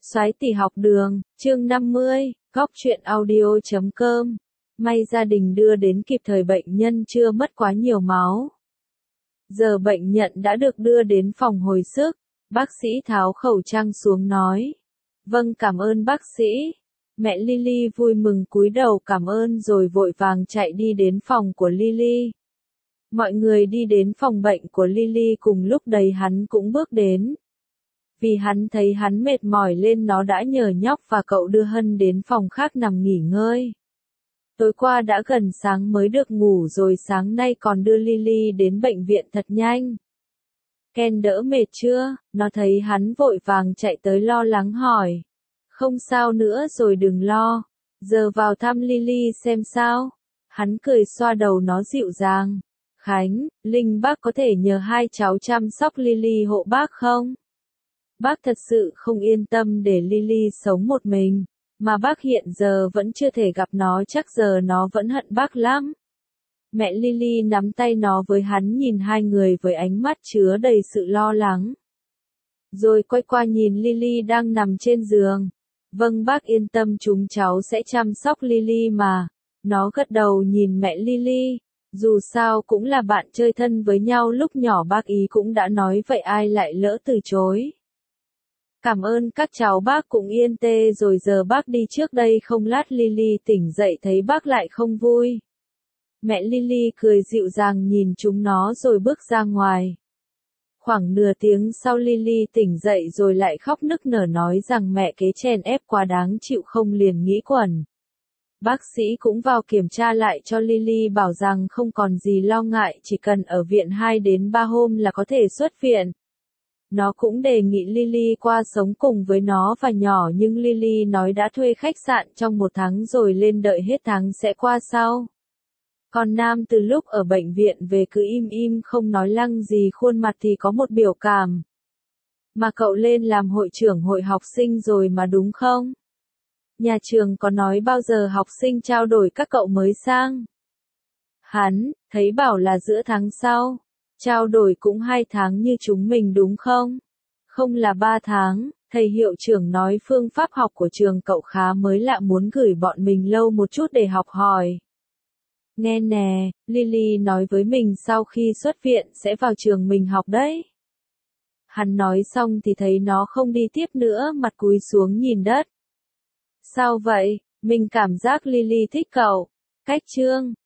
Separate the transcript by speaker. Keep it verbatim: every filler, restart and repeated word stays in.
Speaker 1: Soái tỷ học đường, chương năm mươi, góc truyện audio chấm com. May gia đình đưa đến kịp thời, bệnh nhân chưa mất quá nhiều máu. Giờ bệnh nhân đã được đưa đến phòng hồi sức. Bác sĩ tháo khẩu trang xuống nói. Vâng, cảm ơn bác sĩ. Mẹ Lily vui mừng cúi đầu cảm ơn rồi vội vàng chạy đi đến phòng của Lily. Mọi người đi đến phòng bệnh của Lily cùng lúc đấy hắn cũng bước đến. Vì hắn thấy hắn mệt mỏi lên nó đã nhờ nhóc và cậu đưa Hân đến phòng khác nằm nghỉ ngơi. Tối qua đã gần sáng mới được ngủ rồi, sáng nay còn đưa Lily đến bệnh viện thật nhanh. Ken đỡ mệt chưa? Nó thấy hắn vội vàng chạy tới lo lắng hỏi. Không sao nữa rồi, đừng lo. Giờ vào thăm Lily xem sao. Hắn cười xoa đầu nó dịu dàng. Khánh, Linh bác có thể nhờ hai cháu chăm sóc Lily hộ bác không? Bác thật sự không yên tâm để Lily sống một mình, mà bác hiện giờ vẫn chưa thể gặp nó, chắc giờ nó vẫn hận bác lắm. Mẹ Lily nắm tay nó với hắn, nhìn hai người với ánh mắt chứa đầy sự lo lắng. Rồi quay qua nhìn Lily đang nằm trên giường. Vâng bác yên tâm, chúng cháu sẽ chăm sóc Lily mà. Nó gật đầu nhìn mẹ Lily. Dù sao cũng là bạn chơi thân với nhau lúc nhỏ, bác ý cũng đã nói vậy ai lại lỡ từ chối. Cảm ơn các cháu, bác cũng yên tê rồi, giờ bác đi trước đây không lát Lily tỉnh dậy thấy bác lại không vui. Mẹ Lily cười dịu dàng nhìn chúng nó rồi bước ra ngoài. Khoảng nửa tiếng sau Lily tỉnh dậy rồi lại khóc nức nở nói rằng mẹ kế chèn ép quá đáng chịu, không liền nghĩ quẩn. Bác sĩ cũng vào kiểm tra lại cho Lily, bảo rằng không còn gì lo ngại, chỉ cần ở viện hai đến ba hôm là có thể xuất viện. Nó cũng đề nghị Lily qua sống cùng với nó và nhỏ, nhưng Lily nói đã thuê khách sạn trong một tháng rồi, lên đợi hết tháng sẽ qua sau. Còn Nam từ lúc ở bệnh viện về cứ im im không nói lăng gì, khuôn mặt thì có một biểu cảm. Mà cậu lên làm hội trưởng hội học sinh rồi mà đúng không? Nhà trường có nói bao giờ học sinh trao đổi các cậu mới sang? Hắn, thấy bảo là giữa tháng sau. Trao đổi cũng hai tháng như chúng mình đúng không? Không là ba tháng, thầy hiệu trưởng nói phương pháp học của trường cậu khá mới lạ, muốn gửi bọn mình lâu một chút để học hỏi. Nghe nè, Lily nói với mình sau khi xuất viện sẽ vào trường mình học đấy. Hắn nói xong thì thấy nó không đi tiếp nữa, mặt cúi xuống nhìn đất. Sao vậy? Mình cảm giác Lily thích cậu. Cách chương